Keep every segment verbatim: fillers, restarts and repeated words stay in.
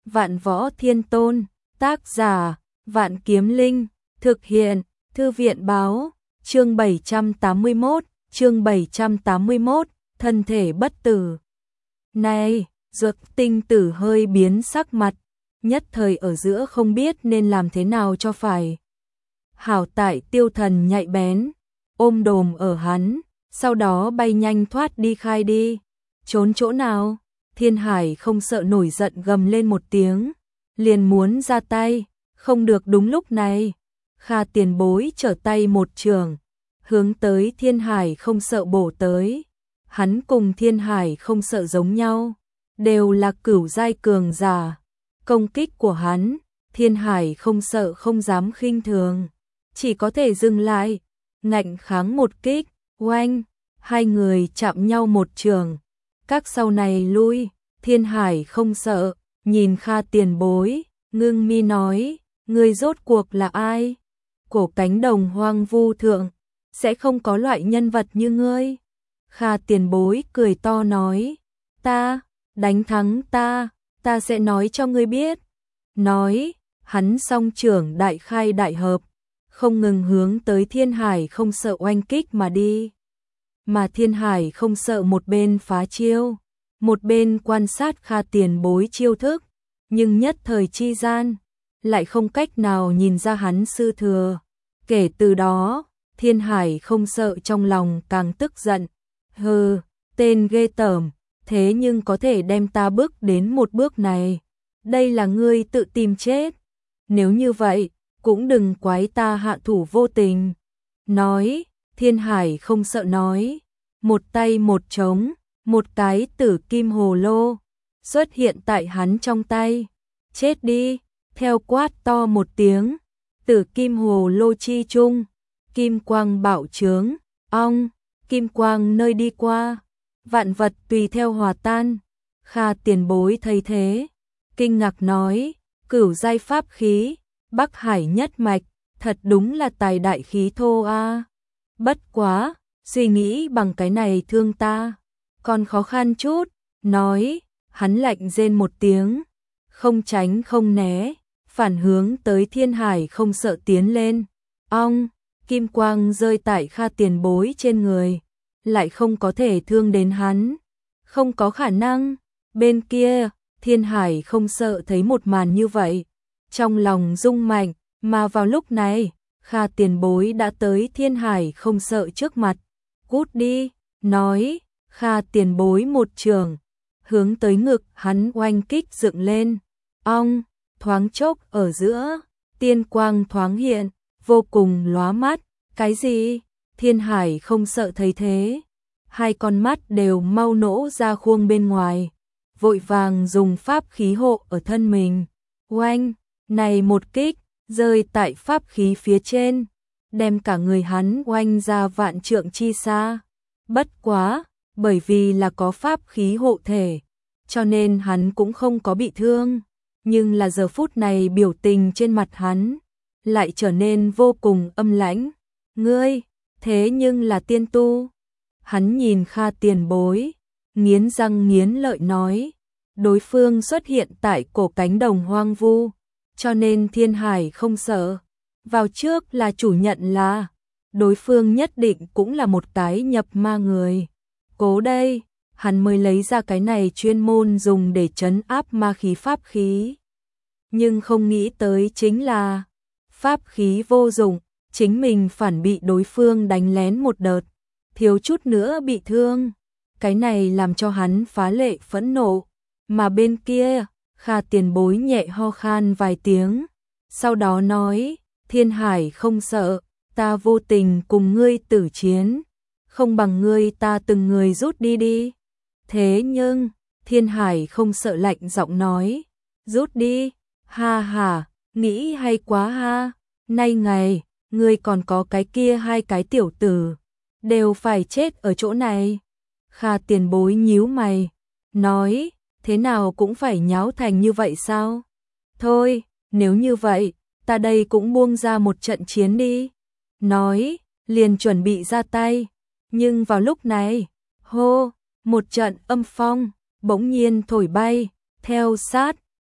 Vạn Võ Thiên Tôn, tác giả, Vạn Kiếm Linh, thực hiện, Thư viện báo, chương bảy trăm tám mươi mốt, chương bảy trăm tám mươi mốt, thân thể bất tử. Này, Dược Tinh Tử hơi biến sắc mặt, nhất thời ở giữa không biết nên làm thế nào cho phải. Hảo tại Tiêu Thần nhạy bén, ôm đồm ở hắn, sau đó bay nhanh thoát đi khai đi. Trốn chỗ nào? Thiên Hải không sợ nổi giận gầm lên một tiếng, liền muốn ra tay, không được. Đúng lúc này, Kha Tiền Bối trở tay một trường, hướng tới Thiên Hải không sợ bổ tới. Hắn cùng Thiên Hải không sợ giống nhau, đều là cửu giai cường giả. Công kích của hắn, Thiên Hải không sợ không dám khinh thường, chỉ có thể dừng lại, ngạnh kháng một kích. Oanh, hai người chạm nhau một trường, các sau này lui. Thiên Hải không sợ, nhìn Kha Tiền Bối, ngưng mi nói, ngươi rốt cuộc là ai? Cổ cánh đồng hoang vu thượng, sẽ không có loại nhân vật như ngươi. Kha Tiền Bối cười to nói, ta, đánh thắng ta, ta sẽ nói cho ngươi biết. Nói, hắn song trưởng đại khai đại hợp, không ngừng hướng tới Thiên Hải không sợ oanh kích mà đi. Mà Thiên Hải không sợ một bên phá chiêu, một bên quan sát Kha Tiền Bối chiêu thức, nhưng nhất thời chi gian, lại không cách nào nhìn ra hắn sư thừa. Kể từ đó, Thiên Hải không sợ trong lòng càng tức giận. Hừ, tên ghê tởm, thế nhưng có thể đem ta bước đến một bước này. Đây là ngươi tự tìm chết. Nếu như vậy, cũng đừng quái ta hạ thủ vô tình. Nói, Thiên Hải không sợ nói, một tay một trống, một cái tử kim hồ lô xuất hiện tại hắn trong tay. Chết đi, theo quát to một tiếng, tử kim hồ lô chi trung, kim quang bạo trướng, ong, kim quang nơi đi qua, vạn vật tùy theo hòa tan. Kha Tiền Bối thấy thế, kinh ngạc nói, cửu giai pháp khí, Bắc Hải nhất mạch, thật đúng là tài đại khí thô a. Bất quá, suy nghĩ bằng cái này thương ta, còn khó khăn chút. Nói, hắn lạnh rên một tiếng, không tránh không né, phản hướng tới Thiên Hải không sợ tiến lên. Ong, kim quang rơi tại Kha Tiền Bối trên người, lại không có thể thương đến hắn. Không có khả năng. Bên kia, Thiên Hải không sợ thấy một màn như vậy, trong lòng rung mạnh, mà vào lúc này, Kha Tiền Bối đã tới Thiên Hải không sợ trước mặt. Cút đi, nói, Kha Tiền Bối một trường, hướng tới ngực hắn oanh kích dựng lên. Ong, thoáng chốc ở giữa, tiên quang thoáng hiện, vô cùng lóa mắt. Cái gì? Thiên Hải không sợ thấy thế, hai con mắt đều mau nổ ra khuôn bên ngoài, vội vàng dùng pháp khí hộ ở thân mình. Oanh, này một kích, rơi tại pháp khí phía trên, đem cả người hắn oanh ra vạn trượng chi xa. Bất quá, bởi vì là có pháp khí hộ thể, cho nên hắn cũng không có bị thương, nhưng là giờ phút này biểu tình trên mặt hắn lại trở nên vô cùng âm lãnh. Ngươi, thế nhưng là tiên tu. Hắn nhìn Kha Tiền Bối, nghiến răng nghiến lợi nói, đối phương xuất hiện tại cổ cánh đồng hoang vu, cho nên Thiên Hải không sợ. Vào trước là chủ nhận là, đối phương nhất định cũng là một cái nhập ma người. Cố đây, hắn mới lấy ra cái này chuyên môn dùng để trấn áp ma khí pháp khí. Nhưng không nghĩ tới chính là, pháp khí vô dụng, chính mình phản bị đối phương đánh lén một đợt, thiếu chút nữa bị thương. Cái này làm cho hắn phá lệ phẫn nộ. Mà bên kia, Kha Tiền Bối nhẹ ho khan vài tiếng, sau đó nói, Thiên Hải không sợ, ta vô tình cùng ngươi tử chiến, không bằng ngươi ta từng người rút đi đi. Thế nhưng, Thiên Hải không sợ lạnh giọng nói, rút đi, ha ha, nghĩ hay quá ha, nay ngày, ngươi còn có cái kia hai cái tiểu tử, đều phải chết ở chỗ này. Kha Tiền Bối nhíu mày, nói, thế nào cũng phải nháo thành như vậy sao? Thôi, nếu như vậy, ta đây cũng buông ra một trận chiến đi. Nói, liền chuẩn bị ra tay, nhưng vào lúc này, hô, một trận âm phong bỗng nhiên thổi bay, theo sát,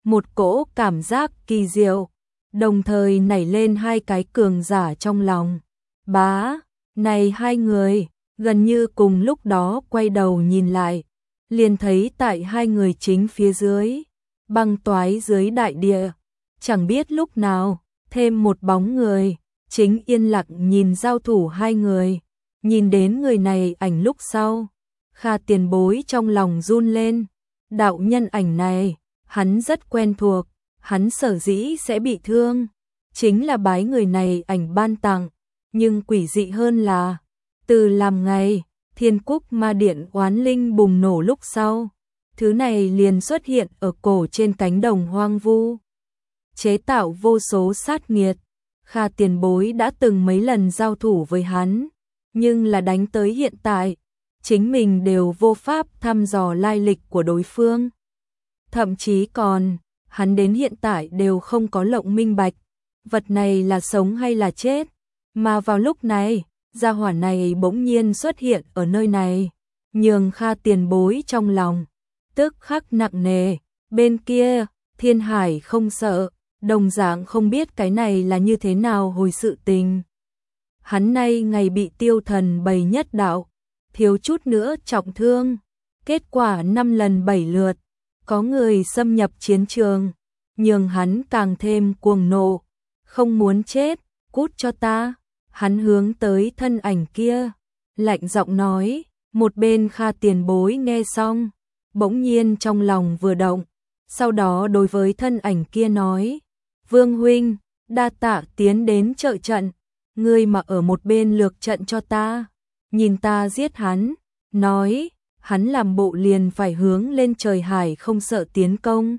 một cỗ cảm giác kỳ diệu, đồng thời nảy lên hai cái cường giả trong lòng. Bá, này hai người, gần như cùng lúc đó quay đầu nhìn lại, liền thấy tại hai người chính phía dưới, băng toái dưới đại địa, chẳng biết lúc nào, thêm một bóng người, chính yên lặng nhìn giao thủ hai người, nhìn đến người này ảnh lúc sau. Kha Tiền Bối trong lòng run lên, đạo nhân ảnh này, hắn rất quen thuộc, hắn sở dĩ sẽ bị thương, chính là bái người này ảnh ban tặng, nhưng quỷ dị hơn là, từ làm ngày, Thiên Cúc Ma Điện oán linh bùng nổ lúc sau, thứ này liền xuất hiện ở cổ trên cánh đồng hoang vu, chế tạo vô số sát nghiệt. Kha Tiền Bối đã từng mấy lần giao thủ với hắn, nhưng là đánh tới hiện tại, chính mình đều vô pháp thăm dò lai lịch của đối phương. Thậm chí còn, hắn đến hiện tại đều không có lộng minh bạch, vật này là sống hay là chết, mà vào lúc này, gia hỏa này bỗng nhiên xuất hiện ở nơi này, nhường Kha Tiền Bối trong lòng, tức khắc nặng nề. Bên kia, Thiên Hải không sợ, đồng dạng không biết cái này là như thế nào hồi sự tình. Hắn nay ngày bị tiêu thần bầy nhất đạo, thiếu chút nữa trọng thương, kết quả năm lần bảy lượt, có người xâm nhập chiến trường, nhường hắn càng thêm cuồng nộ, không muốn chết, cút cho ta. Hắn hướng tới thân ảnh kia, lạnh giọng nói, một bên Kha Tiền Bối nghe xong, bỗng nhiên trong lòng vừa động, sau đó đối với thân ảnh kia nói, Vương huynh, đa tạ tiến đến trợ trận, ngươi mà ở một bên lược trận cho ta, nhìn ta giết hắn, nói, hắn làm bộ liền phải hướng lên trời hải không sợ tiến công.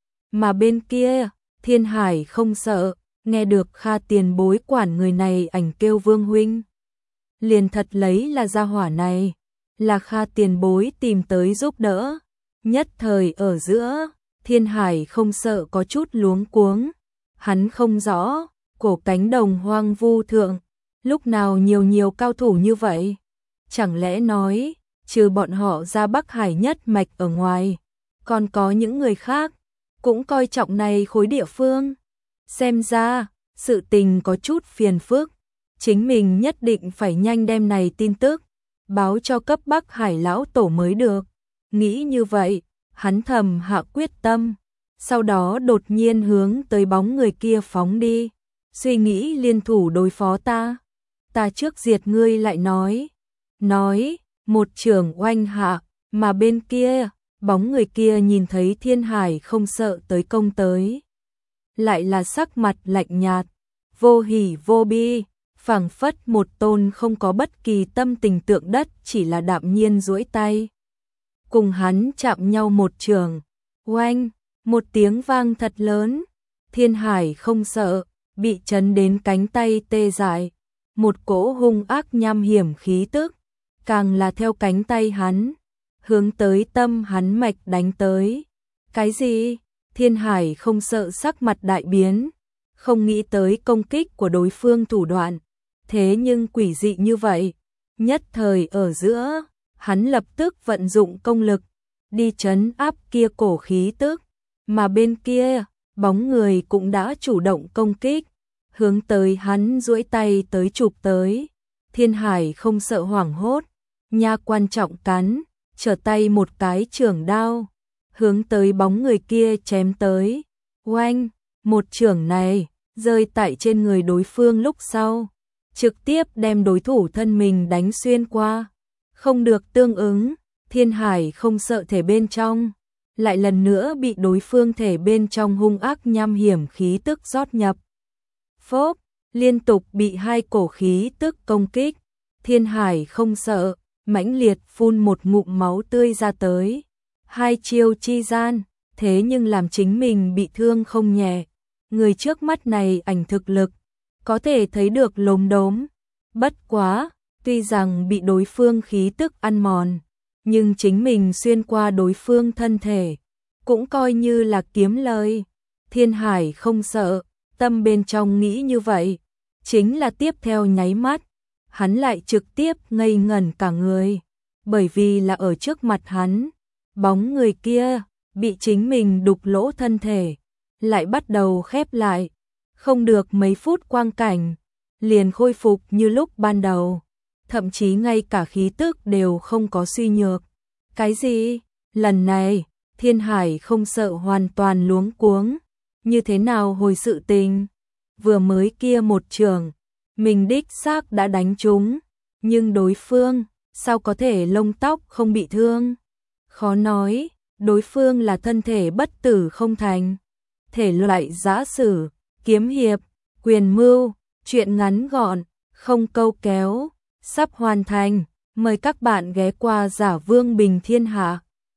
Mà bên kia, Thiên Hải không sợ, nghe được Kha Tiền Bối quản người này ảnh kêu Vương huynh, liền thật lấy là gia hỏa này, là Kha Tiền Bối tìm tới giúp đỡ. Nhất thời ở giữa, Thiên Hải không sợ có chút luống cuống, hắn không rõ, cổ cánh đồng hoang vu thượng, lúc nào nhiều nhiều cao thủ như vậy, chẳng lẽ nói, trừ bọn họ ra Bắc Hải nhất mạch ở ngoài, còn có những người khác, cũng coi trọng này khối địa phương. Xem ra, sự tình có chút phiền phức, chính mình nhất định phải nhanh đem này tin tức, báo cho cấp Bắc Hải lão tổ mới được. Nghĩ như vậy, hắn thầm hạ quyết tâm, sau đó đột nhiên hướng tới bóng người kia phóng đi, suy nghĩ liên thủ đối phó ta. Ta trước diệt ngươi lại nói, nói, một trường oanh hạ, mà bên kia, bóng người kia nhìn thấy Thiên Hải không sợ tới công tới, lại là sắc mặt lạnh nhạt, vô hỉ vô bi, phảng phất một tôn không có bất kỳ tâm tình tượng đất, chỉ là đạm nhiên duỗi tay, cùng hắn chạm nhau một trường, oanh, một tiếng vang thật lớn, Thiên Hải không sợ, bị chấn đến cánh tay tê dại, một cỗ hung ác nham hiểm khí tức, càng là theo cánh tay hắn, hướng tới tâm hắn mạch đánh tới. Cái gì? Thiên Hải không sợ sắc mặt đại biến, không nghĩ tới công kích của đối phương thủ đoạn, thế nhưng quỷ dị như vậy, nhất thời ở giữa, hắn lập tức vận dụng công lực, đi trấn áp kia cổ khí tức, mà bên kia, bóng người cũng đã chủ động công kích, hướng tới hắn duỗi tay tới chụp tới. Thiên Hải không sợ hoảng hốt, nha quan trọng cắn, trở tay một cái chưởng đao, hướng tới bóng người kia chém tới. Oanh, một chưởng này, rơi tại trên người đối phương lúc sau, trực tiếp đem đối thủ thân mình đánh xuyên qua. Không được tương ứng, Thiên Hải không sợ thể bên trong, lại lần nữa bị đối phương thể bên trong hung ác nham hiểm khí tức rót nhập. Phốp, liên tục bị hai cổ khí tức công kích, Thiên Hải không sợ, mãnh liệt phun một ngụm máu tươi ra tới. Hai chiêu chi gian, thế nhưng làm chính mình bị thương không nhẹ. Người trước mắt này ảnh thực lực, có thể thấy được lốm đốm. Bất quá, tuy rằng bị đối phương khí tức ăn mòn, nhưng chính mình xuyên qua đối phương thân thể, cũng coi như là kiếm lời. Thiên Hải không sợ, tâm bên trong nghĩ như vậy, chính là tiếp theo nháy mắt, hắn lại trực tiếp ngây ngẩn cả người, bởi vì là ở trước mặt hắn, bóng người kia, bị chính mình đục lỗ thân thể, lại bắt đầu khép lại, không được mấy phút quang cảnh, liền khôi phục như lúc ban đầu, thậm chí ngay cả khí tức đều không có suy nhược. Cái gì? Lần này, Thiên Hải không sợ hoàn toàn luống cuống, như thế nào hồi sự tình? Vừa mới kia một trường, mình đích xác đã đánh trúng, nhưng đối phương, sao có thể lông tóc không bị thương? Khó nói, đối phương là thân thể bất tử không thành. Thể loại giã sử, kiếm hiệp, quyền mưu, chuyện ngắn gọn, không câu kéo, sắp hoàn thành. Mời các bạn ghé qua Giả Vương Bình Thiên Hạ.